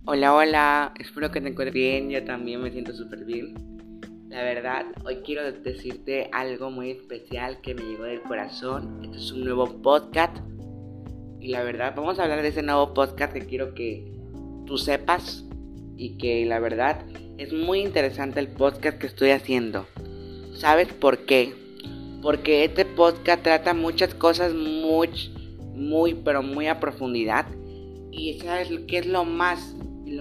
Hola, hola, espero que te encuentres bien, yo también me siento súper bien. La verdad, hoy quiero decirte algo muy especial que me llegó del corazón. Este es un nuevo podcast y la verdad, vamos a hablar de ese nuevo podcast que quiero que tú sepas y que la verdad es muy interesante el podcast que estoy haciendo. ¿Sabes por qué? Porque este podcast trata muchas cosas pero muy a profundidad. Y ¿sabes qué es lo más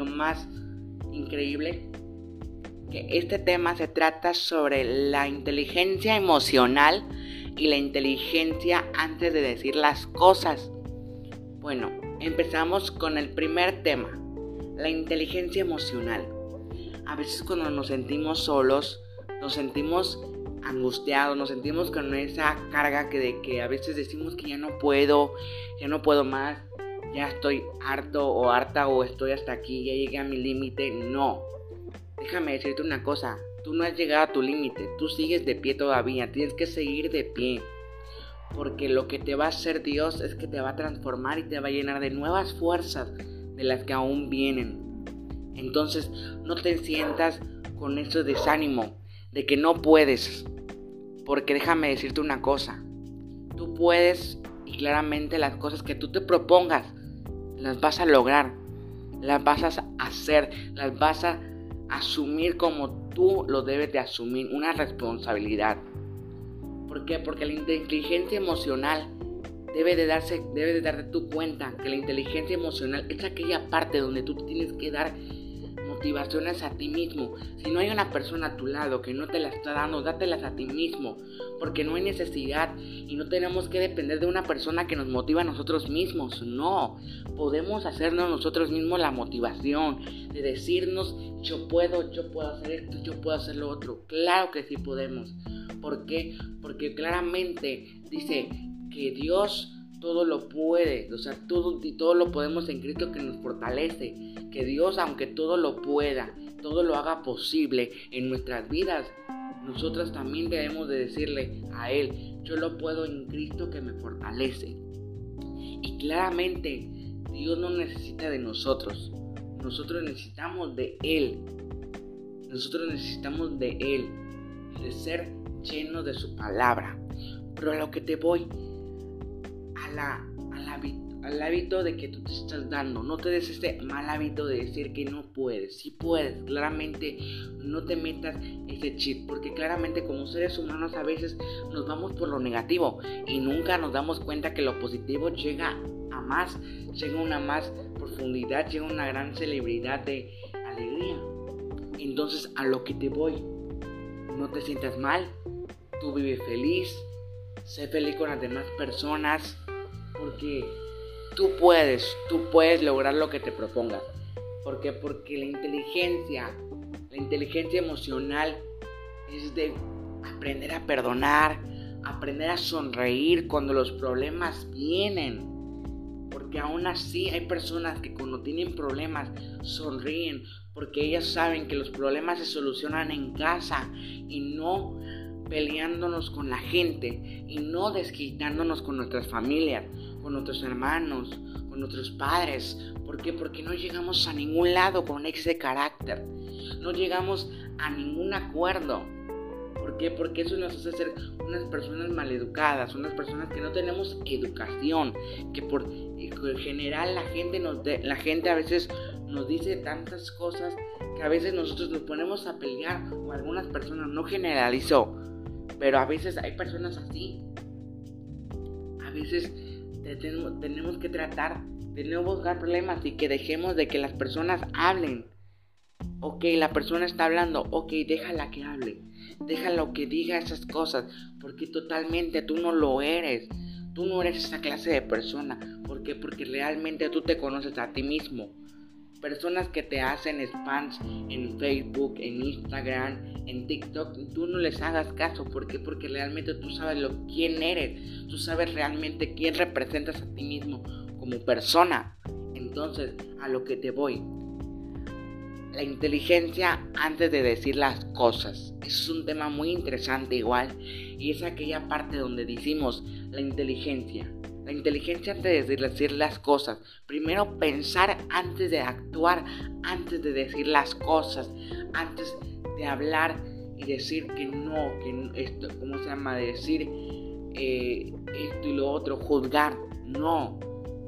increíble? Que este tema se trata sobre la inteligencia emocional y la inteligencia antes de decir las cosas. Bueno, empezamos con el primer tema, la inteligencia emocional. A veces cuando nos sentimos solos, nos sentimos angustiados, nos sentimos con esa carga de que a veces decimos que ya no puedo más, ya estoy harto o harta o estoy hasta aquí, ya llegué a mi límite. No, déjame decirte una cosa, tú no has llegado a tu límite, tú sigues de pie todavía, tienes que seguir de pie. Porque lo que te va a hacer Dios es que te va a transformar y te va a llenar de nuevas fuerzas de las que aún vienen. Entonces no te sientas con ese desánimo de que no puedes. Porque déjame decirte una cosa, tú puedes y claramente las cosas que tú te propongas las vas a lograr, las vas a hacer, las vas a asumir como tú lo debes de asumir, una responsabilidad. ¿Por qué? Porque la inteligencia emocional debes de darte tu cuenta que la inteligencia emocional es aquella parte donde tú tienes que dar motivaciones a ti mismo. Si no hay una persona a tu lado que no te la está dando, dátelas a ti mismo, porque no hay necesidad y no tenemos que depender de una persona que nos motiva a nosotros mismos. No, podemos hacernos nosotros mismos la motivación de decirnos yo puedo hacer esto, yo puedo hacer lo otro. Claro que sí podemos. ¿Por qué? Porque claramente dice que Dios todo lo puede, o sea, todo lo podemos en Cristo que nos fortalece. Que Dios, aunque todo lo pueda, todo lo haga posible en nuestras vidas, nosotros también debemos de decirle a Él, yo lo puedo en Cristo que me fortalece. Y claramente Dios no necesita de nosotros necesitamos de Él. Nosotros necesitamos de Él, de ser llenos de su palabra. Pero a lo que te voy, al hábito de que tú te estás dando. No te des este mal hábito de decir que no puedes. Sí puedes, claramente no te metas ese chip, porque claramente como seres humanos a veces nos vamos por lo negativo y nunca nos damos cuenta que lo positivo llega a más, llega a una más profundidad, llega a una gran celebridad de alegría. Entonces a lo que te voy, no te sientas mal, tú vive feliz, sé feliz con las demás personas, porque tú puedes lograr lo que te propongas. ¿Por qué? Porque la inteligencia emocional es de aprender a perdonar, aprender a sonreír cuando los problemas vienen. Porque aún así hay personas que cuando tienen problemas sonríen, porque ellas saben que los problemas se solucionan en casa y no peleándonos con la gente y no desquitándonos con nuestras familias, con nuestros hermanos, con nuestros padres. ¿Por qué? Porque no llegamos a ningún lado con ese carácter, no llegamos a ningún acuerdo. ¿Por qué? Porque eso nos hace ser unas personas maleducadas, unas personas que no tenemos educación, que por general la gente a veces nos dice tantas cosas que a veces nosotros nos ponemos a pelear, o algunas personas, no generalizo, pero a veces hay personas así. A veces tenemos que tratar de no buscar problemas y que dejemos de que las personas hablen. Ok, la persona está hablando, ok, déjala que hable, déjalo que diga esas cosas, porque totalmente tú no lo eres. Tú no eres esa clase de persona. ¿Por qué? Porque realmente tú te conoces a ti mismo. Personas que te hacen spams en Facebook, en Instagram, en TikTok, tú no les hagas caso. ¿Por qué? Porque realmente tú sabes quién eres. Tú sabes realmente quién representas a ti mismo como persona. Entonces, a lo que te voy. La inteligencia antes de decir las cosas. Eso es un tema muy interesante igual. Y es aquella parte donde decimos la inteligencia La inteligencia antes de decir las cosas. Primero pensar antes de actuar, antes de decir las cosas, antes de hablar y decir que no, esto, ¿cómo se llama? Decir esto y lo otro, juzgar. No.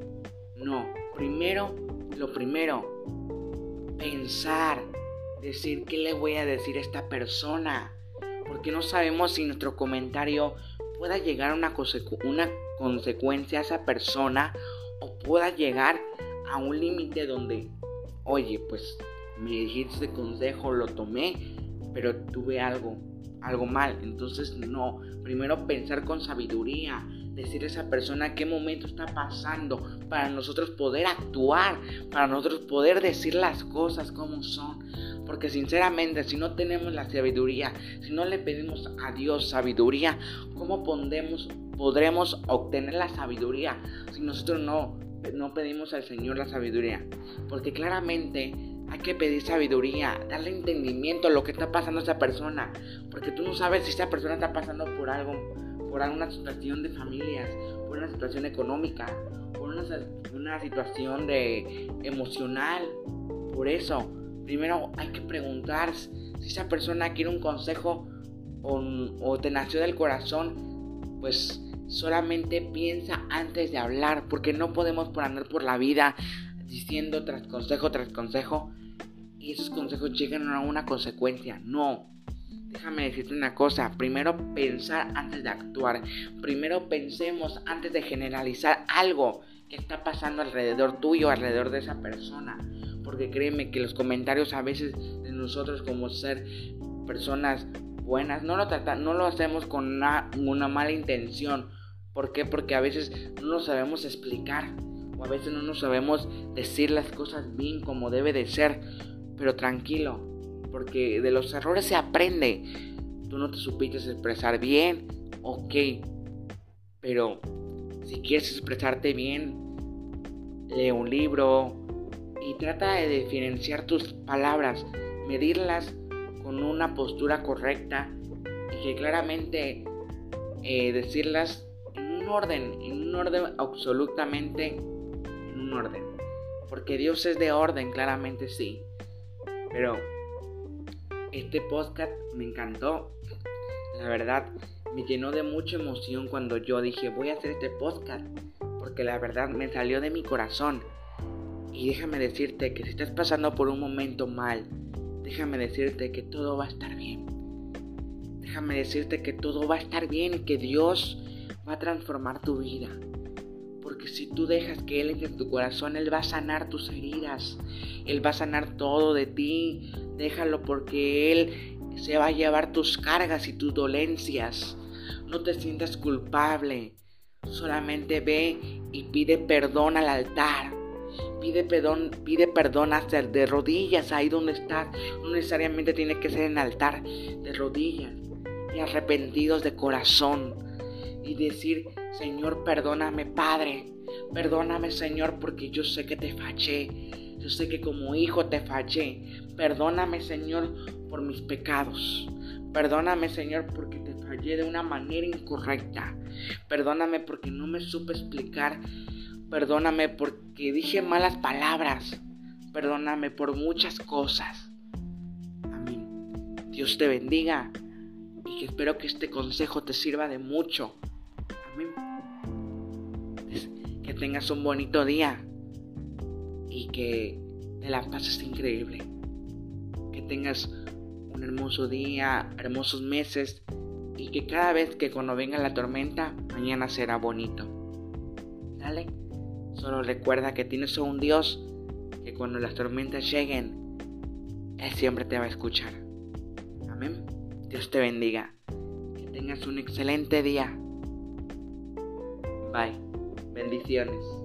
Lo primero, pensar, decir qué le voy a decir a esta persona. Porque no sabemos si nuestro comentario pueda llegar a una consecuencia a esa persona o pueda llegar a un límite donde, oye, pues me dijiste ese consejo, lo tomé, pero tuve algo mal. Entonces no, primero pensar con sabiduría, decirle a esa persona qué momento está pasando para nosotros poder actuar, para nosotros poder decir las cosas como son. Porque sinceramente, si no tenemos la sabiduría, si no le pedimos a Dios sabiduría, ¿cómo podremos obtener la sabiduría si nosotros no pedimos al Señor la sabiduría? Porque claramente hay que pedir sabiduría, darle entendimiento a lo que está pasando a esa persona. Porque tú no sabes si esa persona está pasando por alguna situación de familias, por una situación económica, por una situación emocional. Por eso, primero hay que preguntar si esa persona quiere un consejo o te nació del corazón. Pues solamente piensa antes de hablar, porque no podemos andar por la vida diciendo tras consejo y esos consejos llegan a una consecuencia. No. Déjame decirte una cosa, primero pensar antes de actuar, primero pensemos antes de generalizar algo que está pasando alrededor tuyo, alrededor de esa persona, porque créeme que los comentarios a veces de nosotros como ser personas buenas, no lo hacemos con una mala intención. ¿Por qué? Porque a veces no nos sabemos explicar, o a veces no nos sabemos decir las cosas bien como debe de ser, pero tranquilo, porque de los errores se aprende. Tú no te supiste expresar bien, ok, pero si quieres expresarte bien, lee un libro y trata de diferenciar tus palabras, medirlas con una postura correcta y que claramente decirlas en un orden absolutamente en un orden, porque Dios es de orden, claramente sí. Pero este podcast me encantó, la verdad me llenó de mucha emoción cuando yo dije voy a hacer este podcast, porque la verdad me salió de mi corazón. Y déjame decirte que si estás pasando por un momento mal, déjame decirte que todo va a estar bien. Déjame decirte que todo va a estar bien y que Dios va a transformar tu vida. Porque si tú dejas que Él entre en tu corazón, Él va a sanar tus heridas. Él va a sanar todo de ti. Déjalo, porque Él se va a llevar tus cargas y tus dolencias. No te sientas culpable. Solamente ve y pide perdón al altar. Pide perdón hasta de rodillas, ahí donde estás. No necesariamente tiene que ser en altar, de rodillas y arrepentidos de corazón. Y decir, Señor, perdóname, Padre. Perdóname, Señor, porque yo sé que te fallé. Yo sé que como hijo te fallé. Perdóname, Señor, por mis pecados. Perdóname, Señor, porque te fallé de una manera incorrecta. Perdóname porque no me supe explicar. Perdóname porque dije malas palabras. Perdóname por muchas cosas. Amén. Dios te bendiga y que espero que este consejo te sirva de mucho. Amén. Que tengas un bonito día y que te la pases increíble. Que tengas un hermoso día, hermosos meses y que cada vez que cuando venga la tormenta, mañana será bonito. Dale. Solo recuerda que tienes a un Dios que cuando las tormentas lleguen, Él siempre te va a escuchar. Amén. Dios te bendiga. Que tengas un excelente día. Bye. Bendiciones.